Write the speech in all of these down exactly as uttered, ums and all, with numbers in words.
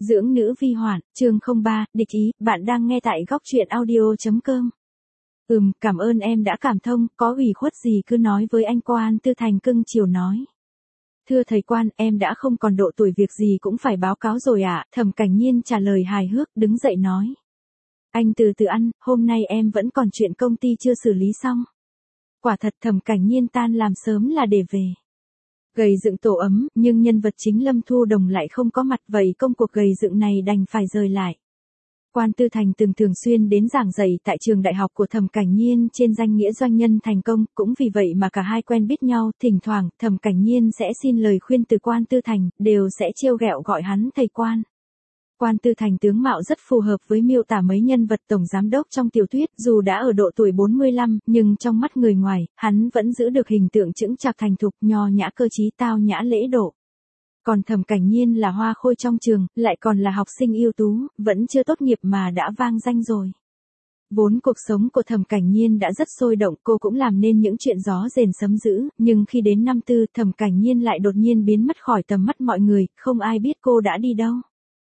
Dưỡng nữ vi hoạn, chương không ba, địch ý, bạn đang nghe tại góc truyện audio.com. Ừm, cảm ơn em đã cảm thông, có ủy khuất gì cứ nói với anh Quan Tư Thành cưng chiều nói. Thưa thầy Quan, em đã không còn độ tuổi việc gì cũng phải báo cáo rồi ạ, Thẩm Cảnh Nhiên trả lời hài hước, đứng dậy nói. Anh từ từ ăn, hôm nay em vẫn còn chuyện công ty chưa xử lý xong. Quả thật Thẩm Cảnh Nhiên tan làm sớm là để về. Gầy dựng tổ ấm, nhưng nhân vật chính Lâm Thu Đồng lại không có mặt, vậy công cuộc gầy dựng này đành phải rời lại. Quan Tư Thành từng thường xuyên đến giảng dạy tại trường đại học của Thẩm Cảnh Nhiên trên danh nghĩa doanh nhân thành công, cũng vì vậy mà cả hai quen biết nhau, thỉnh thoảng Thẩm Cảnh Nhiên sẽ xin lời khuyên từ Quan Tư Thành, đều sẽ trêu ghẹo gọi hắn thầy Quan. Quan Tư Thành tướng mạo rất phù hợp với miêu tả mấy nhân vật tổng giám đốc trong tiểu thuyết, dù đã ở độ tuổi bốn mươi lăm, nhưng trong mắt người ngoài, hắn vẫn giữ được hình tượng chững chạc thành thục, nho nhã cơ trí, tao nhã lễ độ. Còn Thẩm Cảnh Nhiên là hoa khôi trong trường, lại còn là học sinh ưu tú, vẫn chưa tốt nghiệp mà đã vang danh rồi. Vốn cuộc sống của Thẩm Cảnh Nhiên đã rất sôi động, cô cũng làm nên những chuyện gió rền sấm dữ, nhưng khi đến năm tư, Thẩm Cảnh Nhiên lại đột nhiên biến mất khỏi tầm mắt mọi người, không ai biết cô đã đi đâu.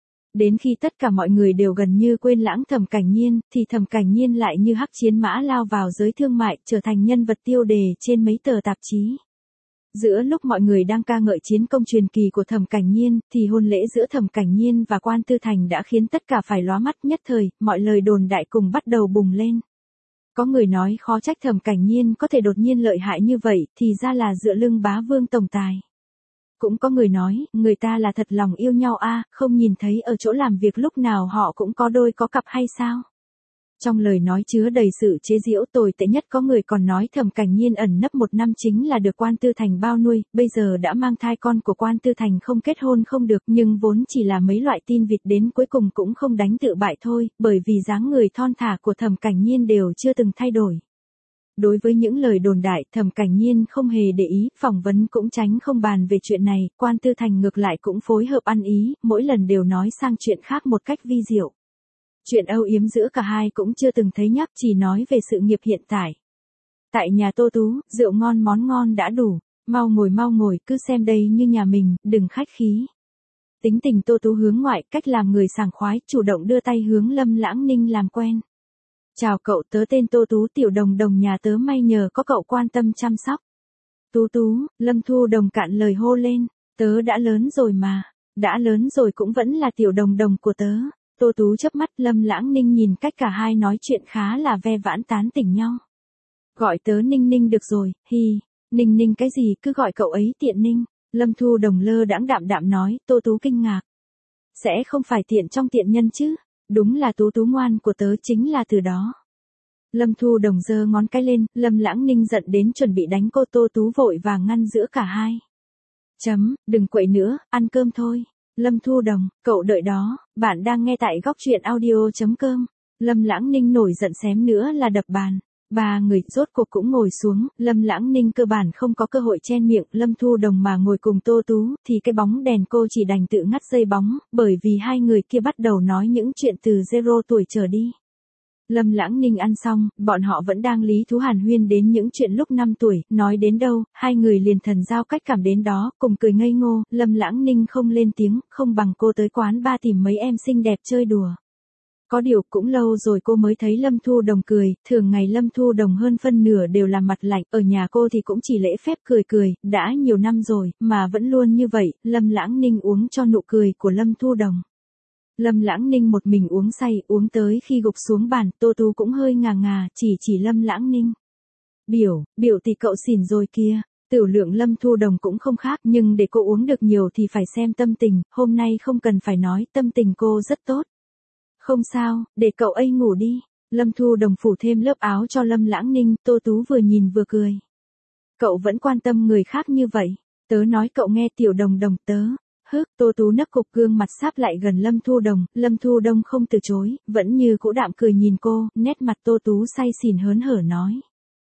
Đến khi tất cả mọi người đều gần như quên lãng Thẩm Cảnh Nhiên, thì Thẩm Cảnh Nhiên lại như hắc chiến mã lao vào giới thương mại, trở thành nhân vật tiêu đề trên mấy tờ tạp chí. Giữa lúc mọi người đang ca ngợi chiến công truyền kỳ của Thẩm Cảnh Nhiên, thì hôn lễ giữa Thẩm Cảnh Nhiên và Quan Tư Thành đã khiến tất cả phải lóa mắt, nhất thời, mọi lời đồn đại cùng bắt đầu bùng lên. Có người nói khó trách Thẩm Cảnh Nhiên có thể đột nhiên lợi hại như vậy, thì ra là dựa lưng bá vương tổng tài. Cũng có người nói, người ta là thật lòng yêu nhau a, không nhìn thấy ở chỗ làm việc lúc nào họ cũng có đôi có cặp hay sao? Trong lời nói chứa đầy sự chế giễu, tồi tệ nhất có người còn nói Thẩm Cảnh Nhiên ẩn nấp một năm chính là được Quan Tư Thành bao nuôi, bây giờ đã mang thai con của Quan Tư Thành không kết hôn không được, nhưng vốn chỉ là mấy loại tin vịt đến cuối cùng cũng không đánh tự bại thôi, bởi vì dáng người thon thả của Thẩm Cảnh Nhiên đều chưa từng thay đổi. Đối với những lời đồn đại, Thẩm Cảnh Nhiên không hề để ý, phỏng vấn cũng tránh không bàn về chuyện này, Quan Tư Thành ngược lại cũng phối hợp ăn ý, mỗi lần đều nói sang chuyện khác một cách vi diệu. Chuyện âu yếm giữa cả hai cũng chưa từng thấy nhắc, chỉ nói về sự nghiệp hiện tại. Tại nhà Tô Tú, rượu ngon món ngon đã đủ, mau ngồi mau ngồi, cứ xem đây như nhà mình, đừng khách khí. Tính tình Tô Tú hướng ngoại, cách làm người sảng khoái, chủ động đưa tay hướng Lâm Lãng Ninh làm quen. Chào cậu, tớ tên Tô Tú, tiểu đồng đồng nhà tớ may nhờ có cậu quan tâm chăm sóc. Tú Tú, Lâm Thu Đồng cạn lời hô lên, tớ đã lớn rồi mà, đã lớn rồi cũng vẫn là tiểu đồng đồng của tớ. Tô Tú chớp mắt, Lâm Lãng Ninh nhìn cách cả hai nói chuyện khá là ve vãn tán tỉnh nhau. Gọi tớ Ninh Ninh được rồi, hi, Ninh Ninh cái gì, cứ gọi cậu ấy tiện Ninh. Lâm Thu Đồng lơ đãng đạm đạm nói, Tô Tú kinh ngạc. Sẽ không phải tiện trong tiện nhân chứ, đúng là Tú Tú ngoan của tớ chính là từ đó. Lâm Thu Đồng giơ ngón cái lên, Lâm Lãng Ninh giận đến chuẩn bị đánh cô, Tô Tú vội vàng ngăn giữa cả hai. Chấm, đừng quậy nữa, ăn cơm thôi. Lâm Thu Đồng, cậu đợi đó, bạn đang nghe tại góc truyện audio.com. Lâm Lãng Ninh nổi giận xém nữa là đập bàn. Ba người rốt cuộc cũng ngồi xuống, Lâm Lãng Ninh cơ bản không có cơ hội chen miệng, Lâm Thu Đồng mà ngồi cùng Tô Tú, thì cái bóng đèn cô chỉ đành tự ngắt dây bóng, bởi vì hai người kia bắt đầu nói những chuyện từ zero tuổi trở đi. Lâm Lãng Ninh ăn xong, bọn họ vẫn đang lý thú hàn huyên đến những chuyện lúc năm tuổi, nói đến đâu, hai người liền thần giao cách cảm đến đó, cùng cười ngây ngô, Lâm Lãng Ninh không lên tiếng, không bằng cô tới quán ba tìm mấy em xinh đẹp chơi đùa. Có điều cũng lâu rồi cô mới thấy Lâm Thu Đồng cười, thường ngày Lâm Thu Đồng hơn phân nửa đều là mặt lạnh, ở nhà cô thì cũng chỉ lễ phép cười cười, đã nhiều năm rồi, mà vẫn luôn như vậy, Lâm Lãng Ninh uống cho nụ cười của Lâm Thu Đồng. Lâm Lãng Ninh một mình uống say, uống tới khi gục xuống bàn, Tô Tú cũng hơi ngà ngà, chỉ chỉ Lâm Lãng Ninh. Biểu, biểu thì cậu xỉn rồi kia, tiểu lượng Lâm Thu Đồng cũng không khác, nhưng để cô uống được nhiều thì phải xem tâm tình, hôm nay không cần phải nói, tâm tình cô rất tốt. Không sao, để cậu ấy ngủ đi. Lâm Thu Đồng phủ thêm lớp áo cho Lâm Lãng Ninh, Tô Tú vừa nhìn vừa cười. Cậu vẫn quan tâm người khác như vậy, tớ nói cậu nghe tiểu đồng đồng tớ. Hức, Tô Tú nấc cục gương mặt sáp lại gần Lâm Thu Đồng, Lâm Thu Đông không từ chối, vẫn như cũ đạm cười nhìn cô, nét mặt Tô Tú say xỉn hớn hở nói.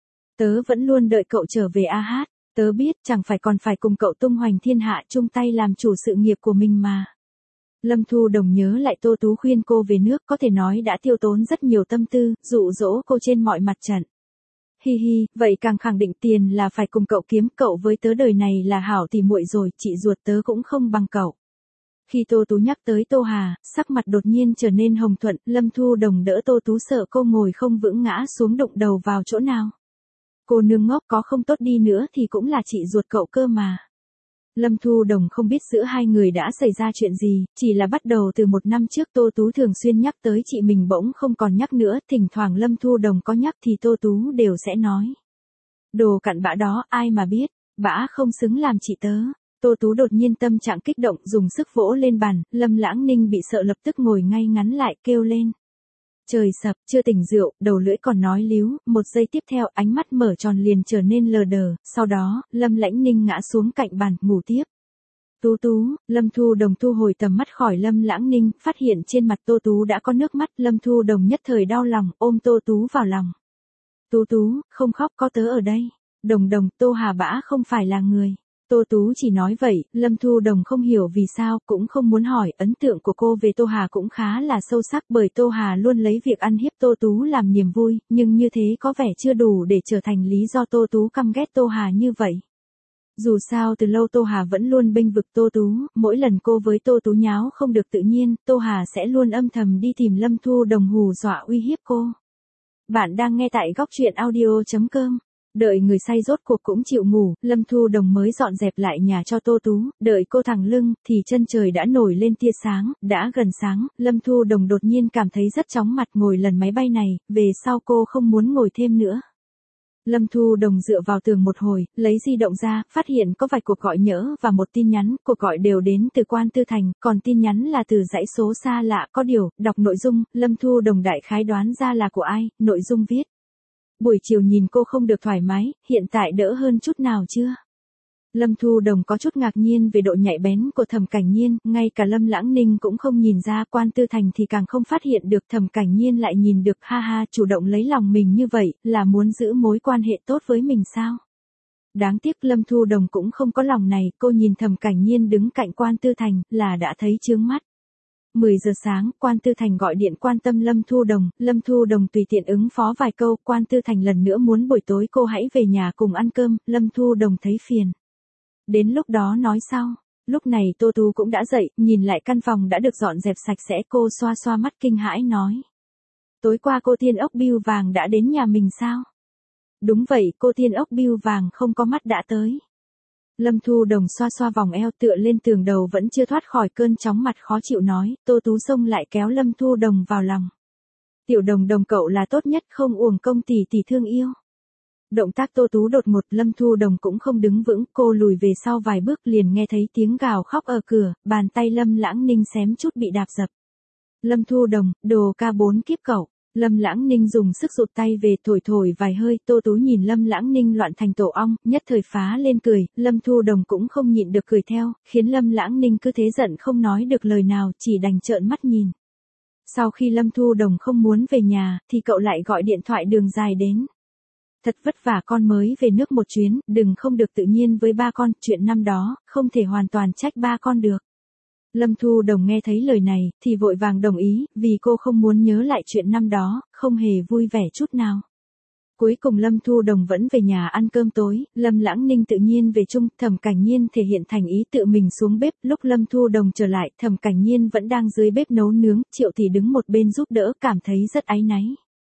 Tớ vẫn luôn đợi cậu trở về a hát, tớ biết chẳng phải còn phải cùng cậu tung hoành thiên hạ chung tay làm chủ sự nghiệp của mình mà. Lâm Thu Đồng nhớ lại Tô Tú khuyên cô về nước, có thể nói đã tiêu tốn rất nhiều tâm tư, dụ dỗ cô trên mọi mặt trận. Hi hi, vậy càng khẳng định tiền là phải cùng cậu kiếm, cậu với tớ đời này là hảo tỉ muội rồi, chị ruột tớ cũng không bằng cậu. Khi Tô Tú nhắc tới Tô Hà, sắc mặt đột nhiên trở nên hồng thuận, Lâm Thu Đồng đỡ Tô Tú sợ cô ngồi không vững ngã xuống đụng đầu vào chỗ nào. Cô nương ngốc, có không tốt đi nữa thì cũng là chị ruột cậu cơ mà. Lâm Thu Đồng không biết giữa hai người đã xảy ra chuyện gì, chỉ là bắt đầu từ một năm trước Tô Tú thường xuyên nhắc tới chị mình bỗng không còn nhắc nữa, thỉnh thoảng Lâm Thu Đồng có nhắc thì Tô Tú đều sẽ nói. Đồ cặn bã đó, ai mà biết, bã không xứng làm chị tớ. Tô Tú đột nhiên tâm trạng kích động dùng sức vỗ lên bàn, Lâm Lãng Ninh bị sợ lập tức ngồi ngay ngắn lại kêu lên. Trời sập, chưa tỉnh rượu, đầu lưỡi còn nói líu, một giây tiếp theo ánh mắt mở tròn liền trở nên lờ đờ, sau đó, Lâm Lãnh Ninh ngã xuống cạnh bàn, ngủ tiếp. Tú Tú, Lâm Thu Đồng thu hồi tầm mắt khỏi Lâm Lãng Ninh, phát hiện trên mặt Tô Tú đã có nước mắt, Lâm Thu Đồng nhất thời đau lòng, ôm Tô Tú vào lòng. Tú Tú, không khóc, có tớ ở đây. Đồng Đồng, Tô Hà bã không phải là người. Tô Tú chỉ nói vậy, Lâm Thu Đồng không hiểu vì sao, cũng không muốn hỏi, ấn tượng của cô về Tô Hà cũng khá là sâu sắc bởi Tô Hà luôn lấy việc ăn hiếp Tô Tú làm niềm vui, nhưng như thế có vẻ chưa đủ để trở thành lý do Tô Tú căm ghét Tô Hà như vậy. Dù sao từ lâu Tô Hà vẫn luôn bênh vực Tô Tú, mỗi lần cô với Tô Tú nháo không được tự nhiên, Tô Hà sẽ luôn âm thầm đi tìm Lâm Thu Đồng hù dọa uy hiếp cô. Bạn đang nghe tại góc truyện audio chấm com. Đợi người say rốt cuộc cũng chịu ngủ, Lâm Thu Đồng mới dọn dẹp lại nhà cho Tô Tú, đợi cô thẳng lưng, thì chân trời đã nổi lên tia sáng, đã gần sáng, Lâm Thu Đồng đột nhiên cảm thấy rất chóng mặt ngồi lần máy bay này, về sau cô không muốn ngồi thêm nữa. Lâm Thu Đồng dựa vào tường một hồi, lấy di động ra, phát hiện có vài cuộc gọi nhỡ và một tin nhắn, cuộc gọi đều đến từ Quan Tư Thành, còn tin nhắn là từ dãy số xa lạ, có điều, đọc nội dung, Lâm Thu Đồng đại khái đoán ra là của ai, nội dung viết. Buổi chiều nhìn cô không được thoải mái, hiện tại đỡ hơn chút nào chưa? Lâm Thu Đồng có chút ngạc nhiên về độ nhạy bén của Thẩm Cảnh Nhiên, ngay cả Lâm Lãng Ninh cũng không nhìn ra, Quan Tư Thành thì càng không phát hiện được, Thẩm Cảnh Nhiên lại nhìn được, ha ha, chủ động lấy lòng mình như vậy, là muốn giữ mối quan hệ tốt với mình sao? Đáng tiếc Lâm Thu Đồng cũng không có lòng này, cô nhìn Thẩm Cảnh Nhiên đứng cạnh Quan Tư Thành, là đã thấy chướng mắt. mười giờ sáng, Quan Tư Thành gọi điện quan tâm Lâm Thu Đồng, Lâm Thu Đồng tùy tiện ứng phó vài câu, Quan Tư Thành lần nữa muốn buổi tối cô hãy về nhà cùng ăn cơm, Lâm Thu Đồng thấy phiền. Đến lúc đó nói sau. Lúc này Tô Tú cũng đã dậy, nhìn lại căn phòng đã được dọn dẹp sạch sẽ, cô xoa xoa mắt kinh hãi nói. Tối qua cô Thiên Ốc Bưu Vàng đã đến nhà mình sao? Đúng vậy, cô Thiên Ốc Bưu Vàng không có mắt đã tới. Lâm Thu Đồng xoa xoa vòng eo tựa lên tường đầu vẫn chưa thoát khỏi cơn chóng mặt khó chịu nói, Tô Tú xông lại kéo Lâm Thu Đồng vào lòng. Tiểu Đồng Đồng cậu là tốt nhất không uổng công tỷ tỷ thương yêu. Động tác Tô Tú đột ngột, Lâm Thu Đồng cũng không đứng vững, cô lùi về sau vài bước liền nghe thấy tiếng gào khóc ở cửa, bàn tay Lâm Lãng Ninh xém chút bị đạp dập. Lâm Thu Đồng, đồ ca bốn kiếp cậu. Lâm Lãng Ninh dùng sức rụt tay về thổi thổi vài hơi, Tô Tú nhìn Lâm Lãng Ninh loạn thành tổ ong, nhất thời phá lên cười, Lâm Thu Đồng cũng không nhịn được cười theo, khiến Lâm Lãng Ninh cứ thế giận không nói được lời nào, chỉ đành trợn mắt nhìn. Sau khi Lâm Thu Đồng không muốn về nhà, thì cậu lại gọi điện thoại đường dài đến. Thật vất vả con mới về nước một chuyến, đừng không được tự nhiên với ba con, chuyện năm đó, không thể hoàn toàn trách ba con được. Lâm Thu Đồng nghe thấy lời này, thì vội vàng đồng ý, vì cô không muốn nhớ lại chuyện năm đó, không hề vui vẻ chút nào. Cuối cùng Lâm Thu Đồng vẫn về nhà ăn cơm tối, Lâm Lãng Ninh tự nhiên về chung, Thẩm Cảnh Nhiên thể hiện thành ý tự mình xuống bếp, lúc Lâm Thu Đồng trở lại, Thẩm Cảnh Nhiên vẫn đang dưới bếp nấu nướng, Triệu Tỷ đứng một bên giúp đỡ, cảm thấy rất áy náy.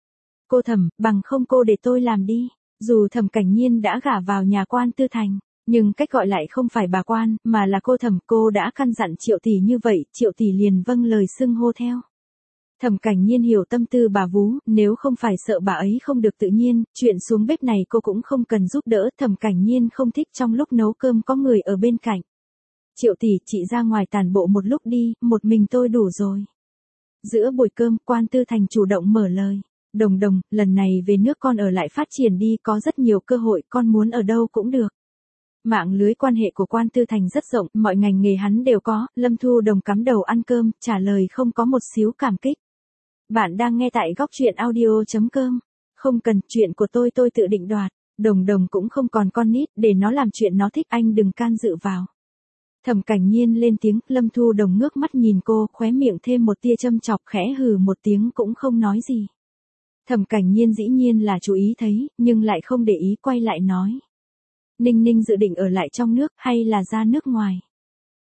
Cô Thẩm, bằng không cô để tôi làm đi, dù Thẩm Cảnh Nhiên đã gả vào nhà Quan Tư Thành. Nhưng cách gọi lại không phải bà Quan, mà là cô Thẩm, cô đã căn dặn Triệu Tỷ như vậy, Triệu Tỷ liền vâng lời xưng hô theo. Thẩm Cảnh Nhiên hiểu tâm tư bà vú, nếu không phải sợ bà ấy không được tự nhiên, chuyện xuống bếp này cô cũng không cần giúp đỡ, Thẩm Cảnh Nhiên không thích trong lúc nấu cơm có người ở bên cạnh. Triệu Tỷ, chị ra ngoài tản bộ một lúc đi, một mình tôi đủ rồi. Giữa buổi cơm, Quan Tư Thành chủ động mở lời. Đồng Đồng, lần này về nước con ở lại phát triển đi, có rất nhiều cơ hội, con muốn ở đâu cũng được. Mạng lưới quan hệ của Quan Tư Thành rất rộng, mọi ngành nghề hắn đều có, Lâm Thu Đồng cắm đầu ăn cơm, trả lời không có một xíu cảm kích. Bạn đang nghe tại góc truyện audio chấm com. Không cần, chuyện của tôi tôi tự định đoạt, Đồng Đồng cũng không còn con nít, để nó làm chuyện nó thích, anh đừng can dự vào. Thẩm Cảnh Nhiên lên tiếng, Lâm Thu Đồng ngước mắt nhìn cô, khóe miệng thêm một tia châm chọc, khẽ hừ một tiếng cũng không nói gì. Thẩm Cảnh Nhiên dĩ nhiên là chú ý thấy, nhưng lại không để ý, quay lại nói. Ninh Ninh dự định ở lại trong nước, hay là ra nước ngoài?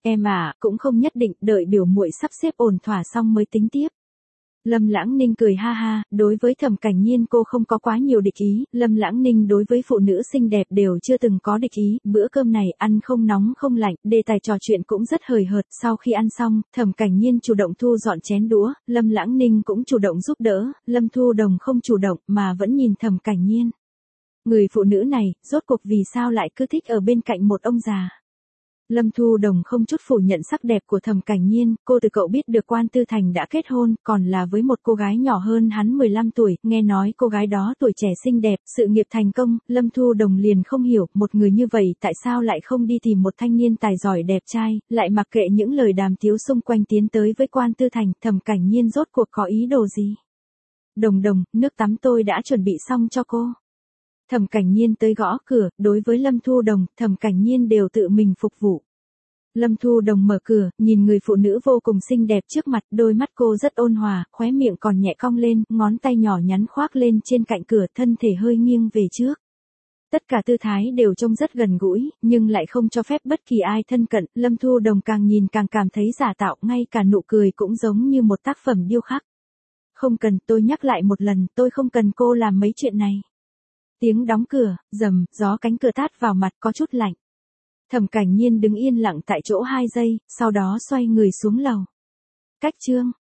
Em à, cũng không nhất định, đợi biểu muội sắp xếp ổn thỏa xong mới tính tiếp. Lâm Lãng Ninh cười ha ha, đối với Thẩm Cảnh Nhiên cô không có quá nhiều địch ý, Lâm Lãng Ninh đối với phụ nữ xinh đẹp đều chưa từng có địch ý, bữa cơm này ăn không nóng không lạnh, đề tài trò chuyện cũng rất hời hợt, sau khi ăn xong, Thẩm Cảnh Nhiên chủ động thu dọn chén đũa, Lâm Lãng Ninh cũng chủ động giúp đỡ, Lâm Thu Đồng không chủ động mà vẫn nhìn Thẩm Cảnh Nhiên. Người phụ nữ này, rốt cuộc vì sao lại cứ thích ở bên cạnh một ông già. Lâm Thu Đồng không chút phủ nhận sắc đẹp của Thẩm Cảnh Nhiên, cô từ cậu biết được Quan Tư Thành đã kết hôn, còn là với một cô gái nhỏ hơn hắn mười lăm tuổi, nghe nói cô gái đó tuổi trẻ xinh đẹp, sự nghiệp thành công, Lâm Thu Đồng liền không hiểu, một người như vậy tại sao lại không đi tìm một thanh niên tài giỏi đẹp trai, lại mặc kệ những lời đàm tiếu xung quanh tiến tới với Quan Tư Thành, Thẩm Cảnh Nhiên rốt cuộc có ý đồ gì? Đồng Đồng, nước tắm tôi đã chuẩn bị xong cho cô. Thẩm Cảnh Nhiên tới gõ cửa, đối với Lâm Thu Đồng, Thẩm Cảnh Nhiên đều tự mình phục vụ. Lâm Thu Đồng mở cửa, nhìn người phụ nữ vô cùng xinh đẹp trước mặt, đôi mắt cô rất ôn hòa, khóe miệng còn nhẹ cong lên, ngón tay nhỏ nhắn khoác lên trên cạnh cửa, thân thể hơi nghiêng về trước. Tất cả tư thái đều trông rất gần gũi, nhưng lại không cho phép bất kỳ ai thân cận, Lâm Thu Đồng càng nhìn càng cảm thấy giả tạo, ngay cả nụ cười cũng giống như một tác phẩm điêu khắc. Không cần, tôi nhắc lại một lần, tôi không cần cô làm mấy chuyện này. Tiếng đóng cửa, rầm, gió cánh cửa tát vào mặt có chút lạnh. Thẩm Cảnh Nhiên đứng yên lặng tại chỗ hai giây, sau đó xoay người xuống lầu. Cách chương